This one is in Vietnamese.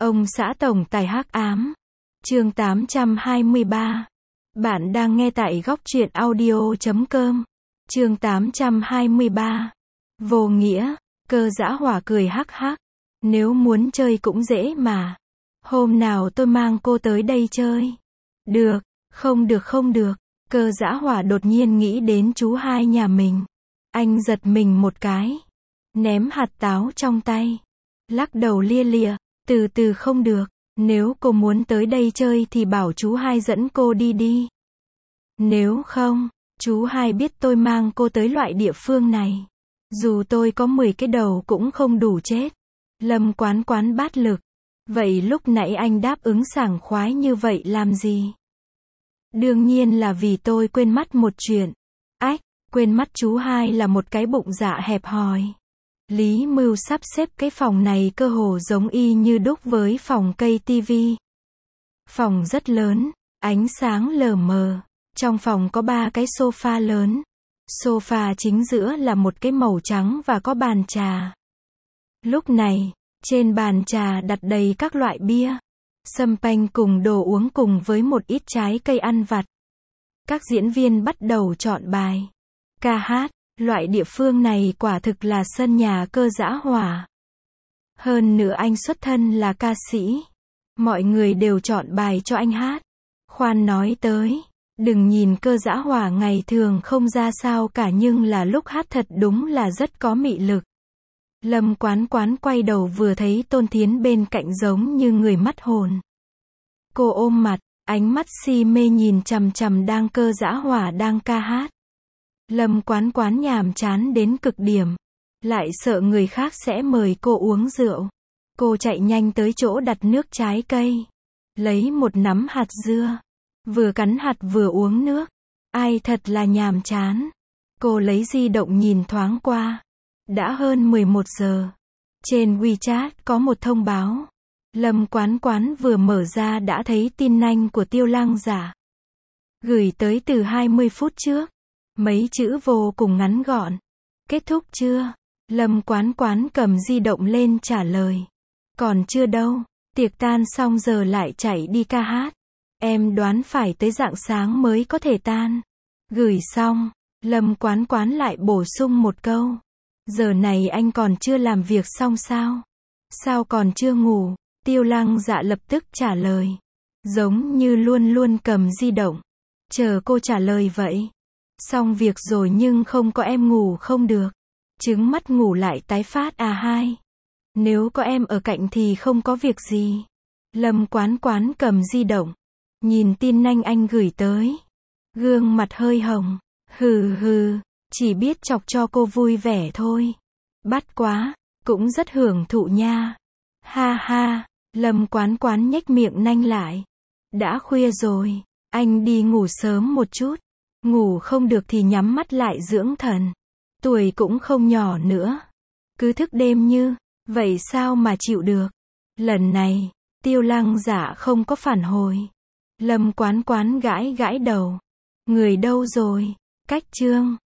Ông xã tổng tài hắc ám. Chương 823. Bạn đang nghe tại góc truyện audio.com. Chương 823. Vô nghĩa. Cơ dã hỏa cười hắc hắc. Nếu muốn chơi cũng dễ mà. Hôm nào tôi mang cô tới đây chơi. Được, không được không được. Cơ dã hỏa đột nhiên nghĩ đến chú hai nhà mình. Anh giật mình một cái. Ném hạt táo trong tay. Lắc đầu lia lịa. Từ từ không được. Nếu cô muốn tới đây chơi thì bảo chú hai dẫn cô đi đi. Nếu không, chú hai biết tôi mang cô tới loại địa phương này. Dù tôi có 10 cái đầu cũng không đủ chết. Lâm Quán Quán bát lực. Vậy lúc nãy anh đáp ứng sảng khoái như vậy làm gì? Đương nhiên là vì tôi quên mất một chuyện. Ách, quên mất chú hai là một cái bụng dạ hẹp hòi. Lý Mưu sắp xếp cái phòng này cơ hồ giống y như đúc với phòng cây tivi. Phòng rất lớn, ánh sáng lờ mờ. Trong phòng có 3 cái sofa lớn. Sofa chính giữa là một cái màu trắng và có bàn trà. Lúc này, trên bàn trà đặt đầy các loại bia, champagne cùng đồ uống cùng với một ít trái cây ăn vặt. Các diễn viên bắt đầu chọn bài, ca hát. Loại địa phương này quả thực là sân nhà cơ dã hỏa. Hơn nữa anh xuất thân là ca sĩ. Mọi người đều chọn bài cho anh hát. Khoan nói tới, đừng nhìn cơ dã hỏa ngày thường không ra sao cả nhưng là lúc hát thật đúng là rất có mị lực. Lâm Quán Quán quay đầu vừa thấy Tôn Thiến bên cạnh giống như người mất hồn. Cô ôm mặt, ánh mắt si mê nhìn chằm chằm đang cơ dã hỏa đang ca hát. Lâm Quán Quán nhàm chán đến cực điểm. Lại sợ người khác sẽ mời cô uống rượu. Cô chạy nhanh tới chỗ đặt nước trái cây. Lấy một nắm hạt dưa. Vừa cắn hạt vừa uống nước. Ai thật là nhàm chán. Cô lấy di động nhìn thoáng qua. Đã hơn 11 giờ. Trên WeChat có một thông báo. Lâm Quán Quán vừa mở ra đã thấy tin nhanh của Tiêu Lăng Giả. Gửi tới từ 20 phút trước. Mấy chữ vô cùng ngắn gọn. Kết thúc chưa? Lâm Quán Quán cầm di động lên trả lời. Còn chưa đâu, tiệc tan xong giờ lại chạy đi ca hát. Em đoán phải tới rạng sáng mới có thể tan. Gửi xong, Lâm Quán Quán lại bổ sung một câu. Giờ này anh còn chưa làm việc xong sao? Sao còn chưa ngủ? Tiêu Lăng Dạ lập tức trả lời. Giống như luôn luôn cầm di động. Chờ cô trả lời vậy. Xong việc rồi nhưng không có em ngủ không được. Trứng mắt ngủ lại tái phát à hai. Nếu có em ở cạnh thì không có việc gì. Lâm Quán Quán cầm di động. Nhìn tin nhanh anh gửi tới. Gương mặt hơi hồng. Hừ hừ, chỉ biết chọc cho cô vui vẻ thôi. Bắt quá, cũng rất hưởng thụ nha. Ha ha, Lâm Quán Quán nhếch miệng nanh lại. Đã khuya rồi, anh đi ngủ sớm một chút. Ngủ không được thì nhắm mắt lại dưỡng thần. Tuổi cũng không nhỏ nữa. Cứ thức đêm như vậy sao mà chịu được. Lần này, Tiêu Lăng Giả không có phản hồi. Lâm Quán Quán gãi gãi đầu. Người đâu rồi? Cách chương.